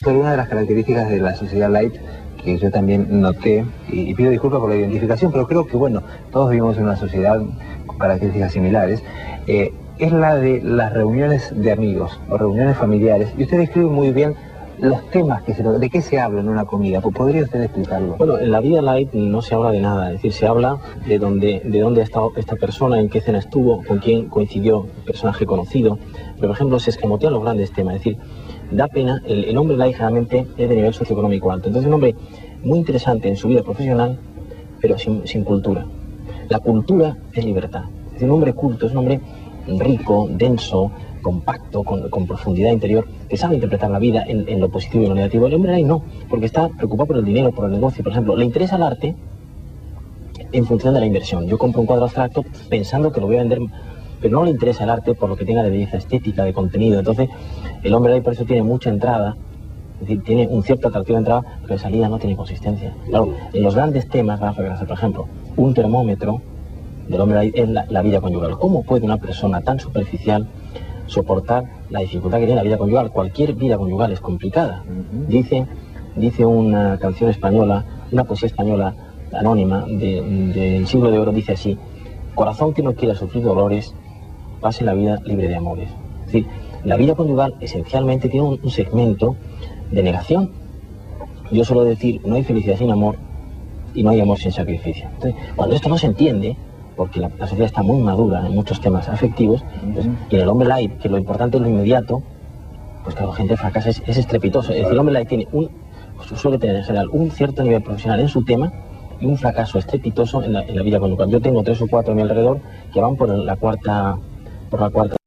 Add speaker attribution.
Speaker 1: Pero una de las características de la sociedad light que yo también noté, y pido disculpas por la identificación, pero creo que, bueno, todos vivimos en una sociedad con características similares, es la de las reuniones de amigos o reuniones familiares. Y usted describe muy bien los temas de qué se habla en una comida. ¿Podría usted explicarlo?
Speaker 2: Bueno, en la vida light no se habla de nada, es decir, se habla de dónde ha estado esta persona, en qué cena estuvo, con quién coincidió, personaje conocido. Pero, por ejemplo, se escamotean los grandes temas, es decir, da pena, el hombre light generalmente es de nivel socioeconómico alto. Entonces, un hombre muy interesante en su vida profesional, pero sin cultura. La cultura es libertad. Es decir, un hombre culto es un hombre rico, denso, compacto, con profundidad interior, que sabe interpretar la vida en lo positivo y lo negativo. El hombre light no, porque está preocupado por el dinero, por el negocio. Por ejemplo, le interesa el arte en función de la inversión. Yo compro un cuadro abstracto pensando que lo voy a vender, pero no le interesa el arte por lo que tenga de belleza estética, de contenido. Entonces, el hombre light por eso tiene mucha entrada, es decir, tiene un cierto atractivo de entrada, pero de salida no tiene consistencia. Claro, en los grandes temas, por ejemplo, un termómetro del hombre light es la vida conyugal. ¿Cómo puede una persona tan superficial soportar la dificultad que tiene la vida conyugal? Cualquier vida conyugal es complicada. Dice una canción española, una poesía española anónima del siglo de oro, dice así: corazón que no quiera sufrir dolores, pase la vida libre de amores. Es decir, la vida conyugal esencialmente tiene un segmento de negación. Yo suelo decir, no hay felicidad sin amor y no hay amor sin sacrificio. Entonces, cuando esto no se entiende, porque la sociedad está muy madura en muchos temas afectivos, pues, y en el hombre light, que lo importante es lo inmediato, pues claro, gente fracasa, es estrepitoso. Es decir, el hombre light suele tener en general un cierto nivel profesional en su tema y un fracaso estrepitoso en la vida conyugal. Yo tengo 3 o 4 a mi alrededor que van por la cuarta